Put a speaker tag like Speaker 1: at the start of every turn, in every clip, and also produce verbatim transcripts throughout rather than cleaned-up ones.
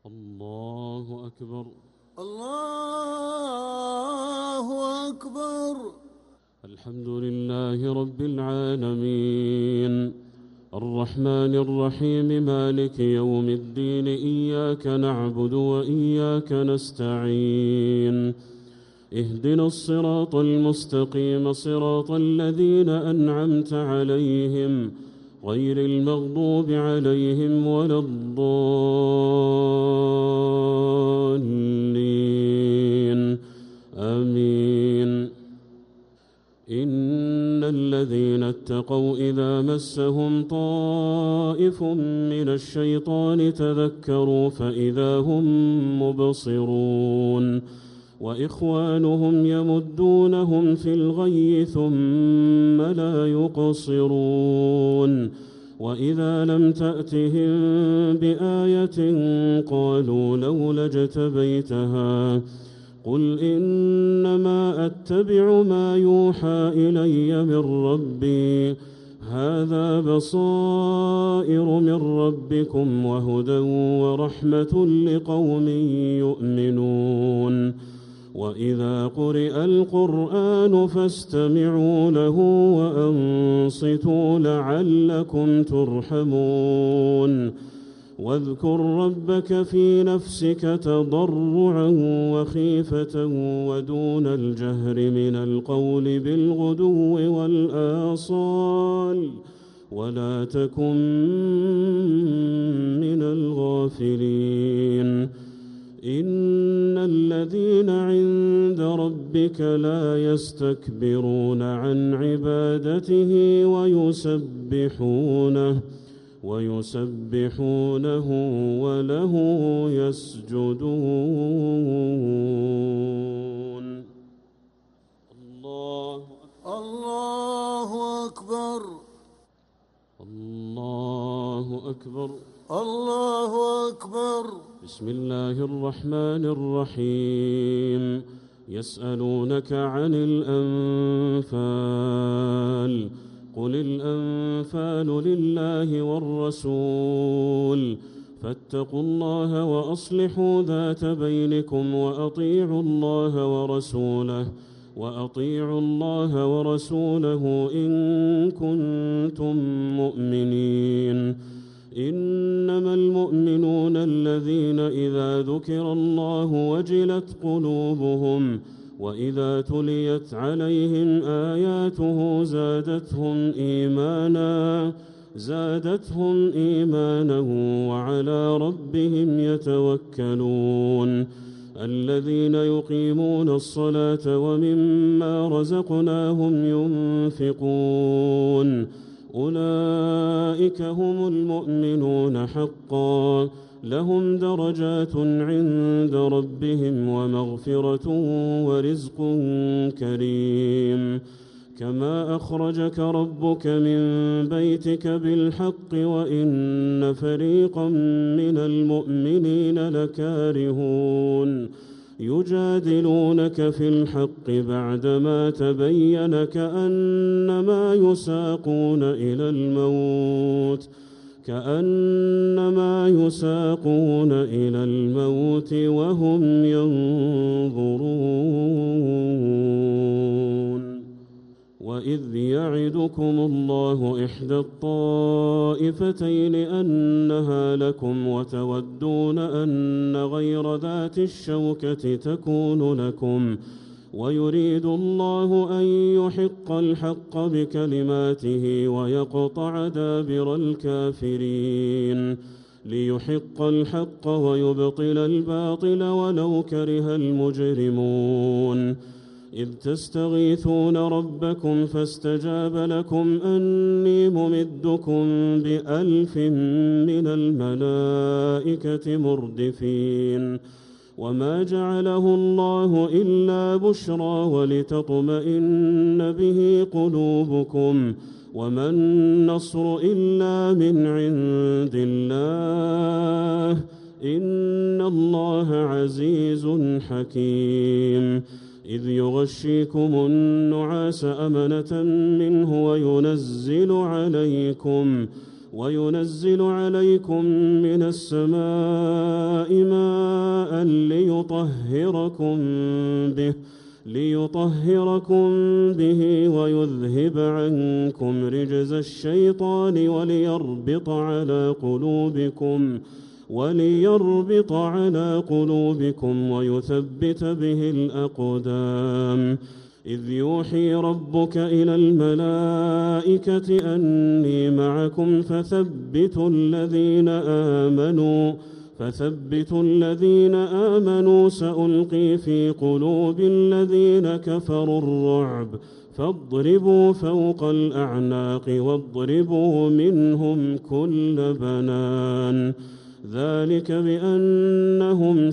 Speaker 1: الله أكبر.
Speaker 2: الله أكبر.
Speaker 1: الحمد لله رب العالمين الرحمن الرحيم مالك يوم الدين، إياك نعبد وإياك نستعين، اهدنا الصراط المستقيم صراط الذين أنعمت عليهم غير المغضوب عليهم ولا الضالين، آمين. إن الذين اتقوا إذا مسهم طائف من الشيطان تذكروا فإذا هم مبصرون، وإخوانهم يمدونهم في الغي ثم لا يقصرون، وإذا لم تأتهم بآية قالوا لولا اجتبيتها، قل إنما أتبع ما يوحى إلي من ربي، هذا بصائر من ربكم وهدى ورحمة لقوم يؤمنون. وإذا قرئ القرآن فاستمعوا له وأنصتوا لعلكم ترحمون. واذكر ربك في نفسك تضرعا وخيفة ودون الجهر من القول بالغدو والآصال ولا تكن من الغافلين. إن الذين عند ربك لا يستكبرون عن عبادته ويسبحونه ويسبحونه وله يسجدون. الله
Speaker 2: الله أكبر.
Speaker 1: الله أكبر.
Speaker 2: الله أكبر.
Speaker 1: بسم الله الرحمن الرحيم. يسألونك عن الأنفال، قل الأنفال لله والرسول، فاتقوا الله وأصلحوا ذات بينكم وأطيعوا الله ورسوله وأطيعوا الله ورسوله إن كنتم مؤمنين. إنما المؤمنون الذين إذا ذكر الله وجلت قلوبهم وإذا تليت عليهم آياته زادتهم إيمانا زادتهم إيمانا وعلى ربهم يتوكلون. الذين يقيمون الصلاة ومما رزقناهم ينفقون، أولئك هم المؤمنون حقا، لهم درجات عند ربهم ومغفرة ورزق كريم. كما أخرجك ربك من بيتك بالحق وإن فريقا من المؤمنين لكارهون، يجادلونك في الحق بعدما تبين كأنما يساقون إلى الموت كأنما يساقون إلى الموت وهم ينظرون. وإذ يعدكم الله إحدى الطائفتين أنها لكم وتودون أن غير ذات الشوكة تكون لكم، ويريد الله أن يحق الحق بكلماته ويقطع دابر الكافرين، ليحق الحق ويبطل الباطل ولو كره المجرمون. إذ تستغيثون ربكم فاستجاب لكم أني ممدكم بألف من الملائكة مردفين. وما جعله الله إلا بشرى ولتطمئن به قلوبكم، وما النصر إلا من عند الله، إن الله عزيز حكيم. إذ يغشيكم النعاس أمنة منه وينزل عليكم وينزل عليكم من السماء ماء ليطهركم به ليطهركم به ويذهب عنكم رجز الشيطان وليربط على قلوبكم وليربط على قلوبكم ويثبت به الأقدام. إذ يوحي ربك إلى الملائكة أني معكم فثبتوا الذين آمنوا فثبتوا الذين آمنوا سألقي في قلوب الذين كفروا الرعب فاضربوا فوق الأعناق واضربوا منهم كل بنان. ذلك بأنهم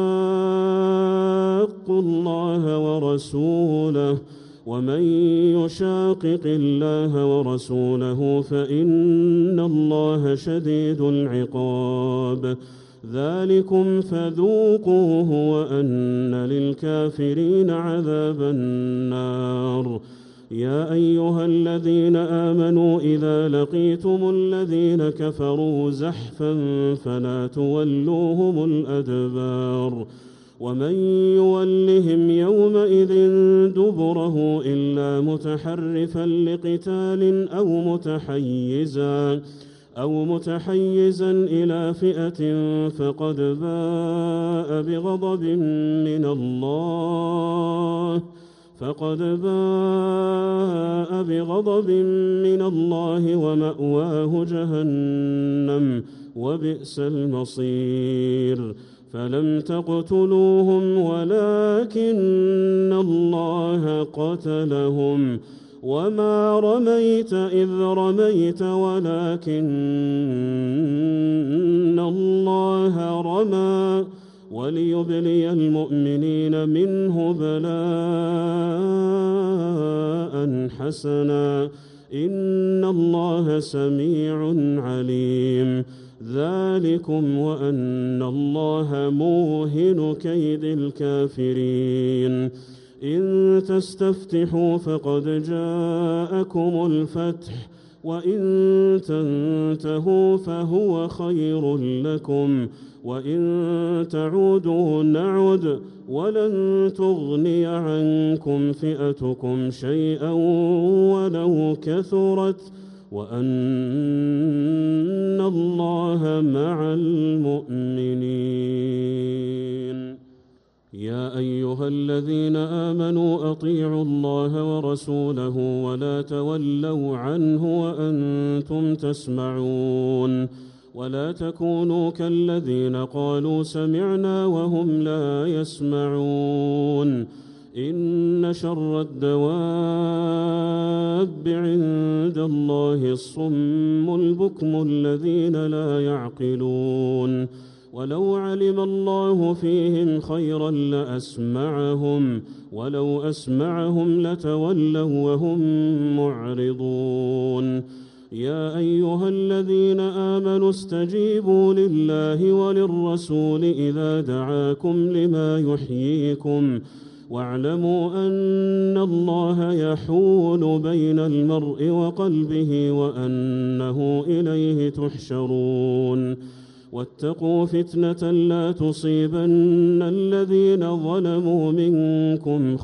Speaker 1: شاقوا الله ورسوله ومن يشاقق الله ورسوله فإن الله شديد العقاب. ذلكم فذوقوه وأن للكافرين عذاب النار. يا أيها الذين آمنوا إذا لقيتم الذين كفروا زحفا فلا تولوهم الأدبار ومن يولهم يومئذ دبره إلا متحرفا لقتال أو متحيزا أو متحيزا إلى فئة فقد باء بغضب من الله فقد باء بغضب من الله ومأواه جهنم وبئس المصير. فلم تقتلوهم ولكن الله قتلهم وما رميت إذ رميت ولكن الله رمى وليبلي المؤمنين منه بلاء حسنا إن الله سميع عليم. ذلكم وأن الله موهن كيد الكافرين. إن تستفتحوا فقد جاءكم الفتح وإن تنتهوا فهو خير لكم وإن تعودوا نعد ولن تغني عنكم فئتكم شيئا ولو كثرت وأن الله مع المؤمنين. يا أيها الذين آمنوا أطيعوا الله ورسوله ولا تولوا عنه وأنتم تسمعون ولا تكونوا كالذين قالوا سمعنا وهم لا يسمعون. إن شر الدواب عند الله الصم البكم الذين لا يعقلون. ولو علم الله فيهم خيرا لأسمعهم ولو أسمعهم لتولوا وهم معرضون. يا أيها الذين آمنوا استجيبوا لله وللرسول إذا دعاكم لما يحييكم واعلموا أن الله يحول بين المرء وقلبه وأنه إليه تحشرون. واتقوا فتنة لا تصيبن الذين ظلموا منكم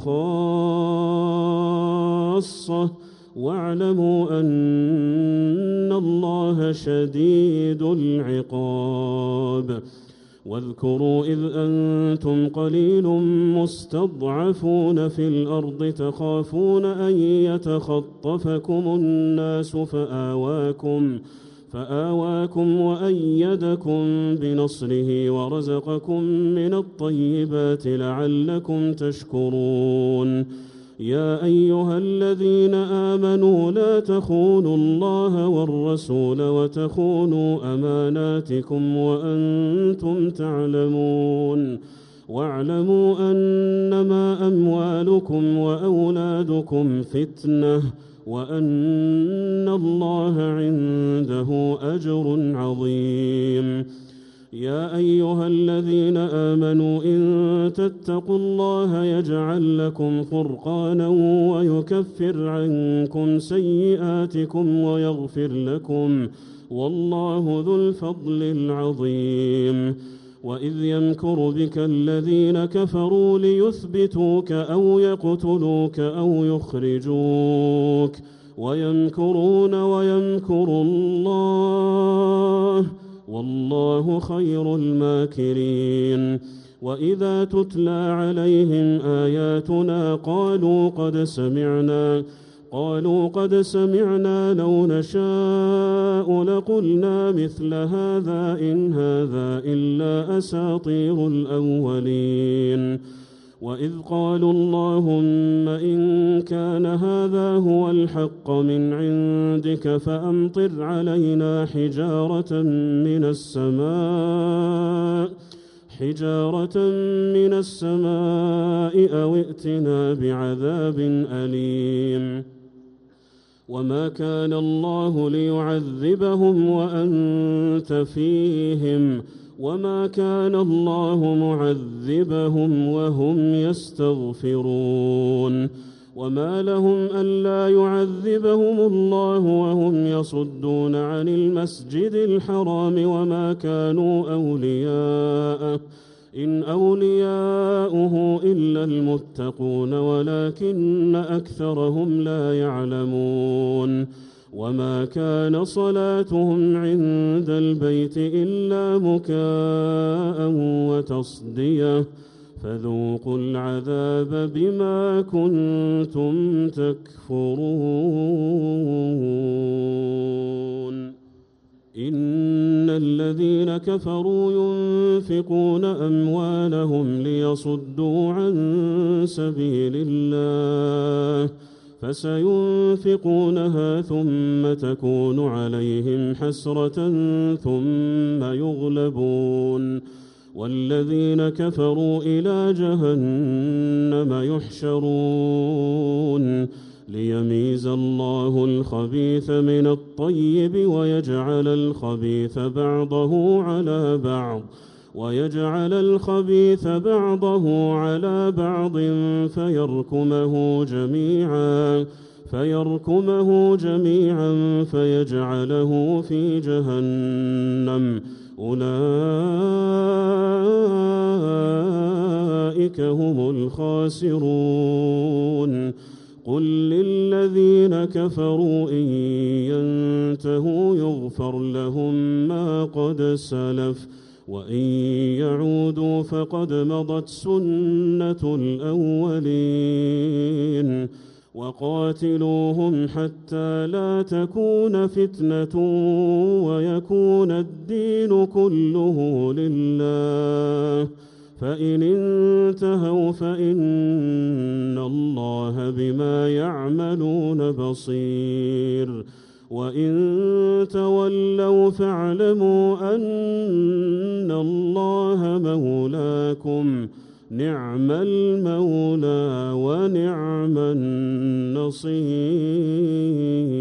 Speaker 1: خاصة واعلموا أن الله شديد العقاب. واذكروا إذ أنتم قليل مستضعفون في الأرض تخافون أن يتخطفكم الناس فآواكم فآواكم وأيدكم بنصره ورزقكم من الطيبات لعلكم تشكرون. يا أيها الذين آمنوا لا تخونوا الله والرسول وتخونوا أماناتكم وأنتم تعلمون. واعلموا أنما أموالكم وأولادكم فتنة وأن الله عنده أجر عظيم. يا أيها الذين آمنوا إن تتقوا الله يجعل لكم فرقانا ويكفر عنكم سيئاتكم ويغفر لكم والله ذو الفضل العظيم. وإذ يمكر بك الذين كفروا ليثبتوك أو يقتلوك أو يخرجوك ويمكرون ويمكر الله والله خير الماكرين. وإذا تتلى عليهم آياتنا قالوا قد سمعنا قالوا قد سمعنا لو نشاء لقلنا مثل هذا إن هذا إلا أساطير الأولين. وإذ قالوا اللهم إن كان هذا هو الحق من عندك فأمطر علينا حجارة من السماء حجارة من السماء أو ائتنا بعذاب أليم. وما كان الله ليعذبهم وأنت فيهم وما كان الله معذبهم وهم يستغفرون. وما لهم ألا يعذبهم الله وهم يصدون عن المسجد الحرام وما كانوا أولياءه إن أولياؤه إلا المتقون ولكن أكثرهم لا يعلمون. وما كان صلاتهم عند البيت إلا مكاء وتصدية فذوقوا العذاب بما كنتم تكفرون. إن الذين كفروا ينفقون أموالهم ليصدوا عن سبيل الله فسينفقونها ثم تكون عليهم حسرة ثم يغلبون والذين كفروا إلى جهنم يحشرون ليميز الله الخبيث من الطيب ويجعل الخبيث بعضه على بعض ويجعل الخبيث بعضه على بعض فيركمه جميعا فيركمه جميعا فيجعله في جهنم أولئك هم الخاسرون. قل للذين كفروا إن ينتهوا يغفر لهم ما قد سلف وإن يعودوا فقد مضت سنة الأولين. وقاتلوهم حتى لا تكون فتنة ويكون الدين كله لله فإن انتهوا فإن الله بما يعملون بصير وإن تولوا فاعلموا أن الله مولاكم نعم المولى ونعم النصير.